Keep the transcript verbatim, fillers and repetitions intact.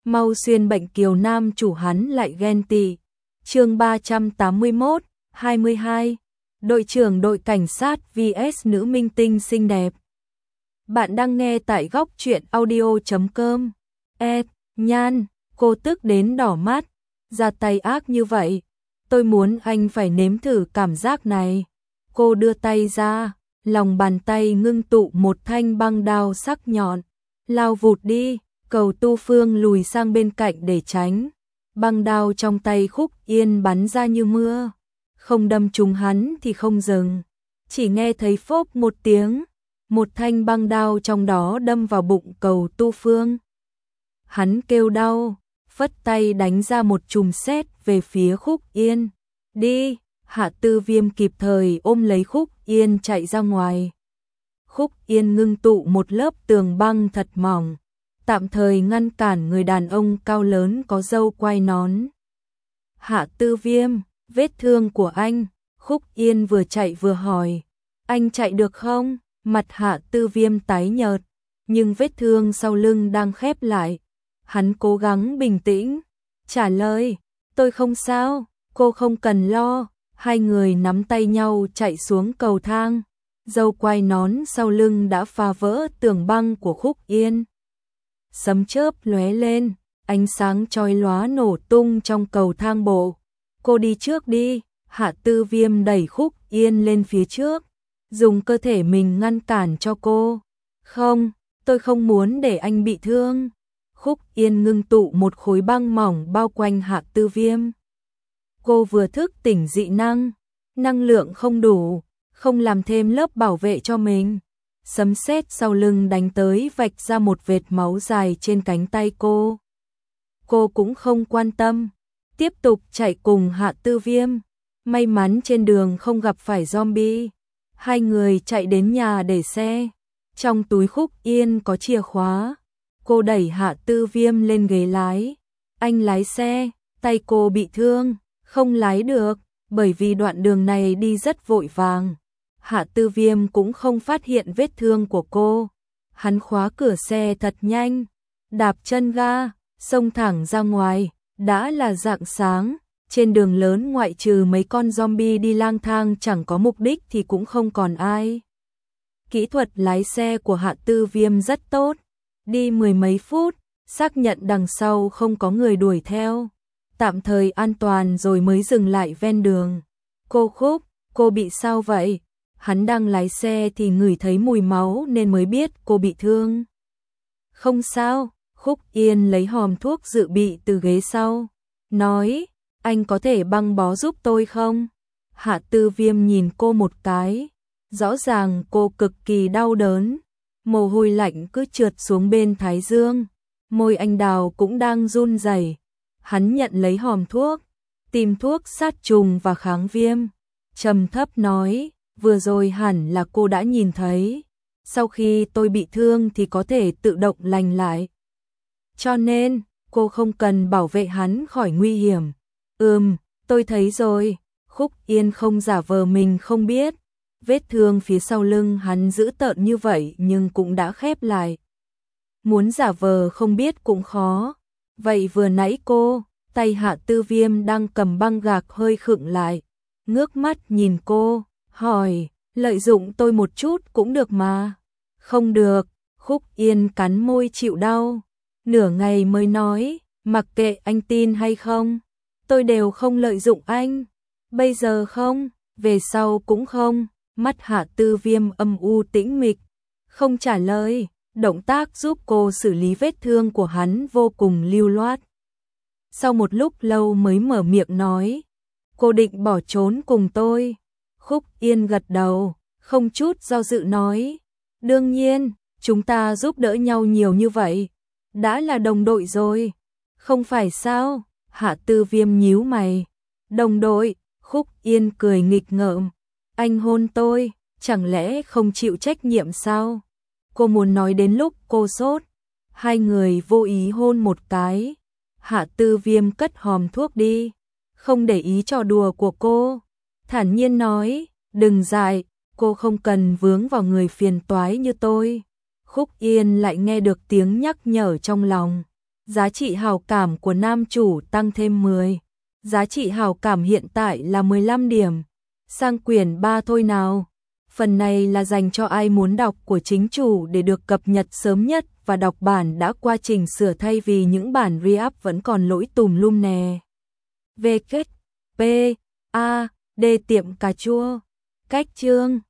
mau xuyên bệnh kiều nam chủ hắn lại ghen tị. Chương ba trăm tám mươi mốt, hai mươi hai. Đội trưởng đội cảnh sát vs nữ minh tinh xinh đẹp. Bạn đang nghe tại góc truyện audio chấm com. Ed, Nhan, cô tức đến đỏ mắt, ra tay ác như vậy. Tôi muốn anh phải nếm thử cảm giác này. Cô đưa tay ra, lòng bàn tay ngưng tụ một thanh băng đao sắc nhọn. Lao vụt đi, Cầu Tu Phương lùi sang bên cạnh để tránh. Băng đao trong tay Khúc Yên bắn ra như mưa. Không đâm trúng hắn thì không dừng. Chỉ nghe thấy phốp một tiếng, một thanh băng đao trong đó đâm vào bụng Cầu Tu Phương. Hắn kêu đau, phất tay đánh ra một chùm sét về phía Khúc Yên. Đi, Hạ Tư Viêm kịp thời ôm lấy Khúc Yên chạy ra ngoài. Khúc Yên ngưng tụ một lớp tường băng thật mỏng, tạm thời ngăn cản người đàn ông cao lớn có râu quai nón. Hạ Tư Viêm, vết thương của anh. Khúc Yên vừa chạy vừa hỏi. Anh chạy được không? Mặt Hạ Tư Viêm tái nhợt, nhưng vết thương sau lưng đang khép lại. Hắn cố gắng bình tĩnh, trả lời, tôi không sao, cô không cần lo. Hai người nắm tay nhau chạy xuống cầu thang. Râu quai nón sau lưng đã phá vỡ tường băng của Khúc Yên. Sấm chớp lóe lên, ánh sáng chói lóa nổ tung trong cầu thang bộ. Cô đi trước đi. Hạ Tư Viêm đẩy Khúc Yên lên phía trước, dùng cơ thể mình ngăn cản cho cô. Không, tôi không muốn để anh bị thương. Khúc Yên ngưng tụ một khối băng mỏng bao quanh Hạ Tư Viêm. Cô vừa thức tỉnh dị năng, năng lượng không đủ, không làm thêm lớp bảo vệ cho mình. Sấm sét sau lưng đánh tới vạch ra một vệt máu dài trên cánh tay cô. Cô cũng không quan tâm, tiếp tục chạy cùng Hạ Tư Viêm. May mắn trên đường không gặp phải zombie. Hai người chạy đến nhà để xe. Trong túi Khúc Yên có chìa khóa. Cô đẩy Hạ Tư Viêm lên ghế lái. Anh lái xe, tay cô bị thương, không lái được, bởi vì đoạn đường này đi rất vội vàng. Hạ Tư Viêm cũng không phát hiện vết thương của cô. Hắn khóa cửa xe thật nhanh, đạp chân ga, xông thẳng ra ngoài. Đã là rạng sáng, trên đường lớn ngoại trừ mấy con zombie đi lang thang chẳng có mục đích thì cũng không còn ai. Kỹ thuật lái xe của Hạ Tư Viêm rất tốt. Đi mười mấy phút, xác nhận đằng sau không có người đuổi theo, tạm thời an toàn rồi mới dừng lại ven đường. Cô Khúc, cô bị sao vậy? Hắn đang lái xe thì ngửi thấy mùi máu nên mới biết cô bị thương. Không sao. Khúc Yên lấy hòm thuốc dự bị từ ghế sau, nói, anh có thể băng bó giúp tôi không? Hạ Tư Viêm nhìn cô một cái, rõ ràng cô cực kỳ đau đớn, mồ hôi lạnh cứ trượt xuống bên thái dương, môi anh đào cũng đang run rẩy. Hắn nhận lấy hòm thuốc, tìm thuốc sát trùng và kháng viêm, trầm thấp nói, vừa rồi hẳn là cô đã nhìn thấy, sau khi tôi bị thương thì có thể tự động lành lại. Cho nên, cô không cần bảo vệ hắn khỏi nguy hiểm. Ừm, tôi thấy rồi. Khúc Yên không giả vờ mình không biết. Vết thương phía sau lưng hắn dữ tợn như vậy nhưng cũng đã khép lại. Muốn giả vờ không biết cũng khó. Vậy vừa nãy cô, tay Hạ Tư Viêm đang cầm băng gạc hơi khựng lại. Ngước mắt nhìn cô, hỏi, lợi dụng tôi một chút cũng được mà. Không được. Khúc Yên cắn môi chịu đau. Nửa ngày mới nói, mặc kệ anh tin hay không, tôi đều không lợi dụng anh. Bây giờ không, về sau cũng không. Mắt Hạ Tư Viêm âm u tĩnh mịch, không trả lời. Động tác giúp cô xử lý vết thương của hắn vô cùng lưu loát. Sau một lúc lâu mới mở miệng nói, cô định bỏ trốn cùng tôi. Khúc Yên gật đầu, không chút do dự nói, đương nhiên, chúng ta giúp đỡ nhau nhiều như vậy, đã là đồng đội rồi. Không phải sao? Hạ Tư Viêm nhíu mày. Đồng đội? Khúc Yên cười nghịch ngợm. Anh hôn tôi, chẳng lẽ không chịu trách nhiệm sao? Cô muốn nói đến lúc cô sốt. Hai người vô ý hôn một cái. Hạ Tư Viêm cất hòm thuốc đi, không để ý trò đùa của cô, thản nhiên nói, đừng dại, cô không cần vướng vào người phiền toái như tôi. Khúc Yên lại nghe được tiếng nhắc nhở trong lòng, Giá trị hào cảm của nam chủ tăng thêm mười. Giá trị hào cảm hiện tại là mười lăm điểm. Sang quyển ba thôi nào. Phần này là dành cho ai muốn đọc của chính chủ để được cập nhật sớm nhất và đọc bản đã qua chỉnh sửa thay vì những bản re-up vẫn còn lỗi tùm lum nè. V kết P A D tiệm cà chua. Cách chương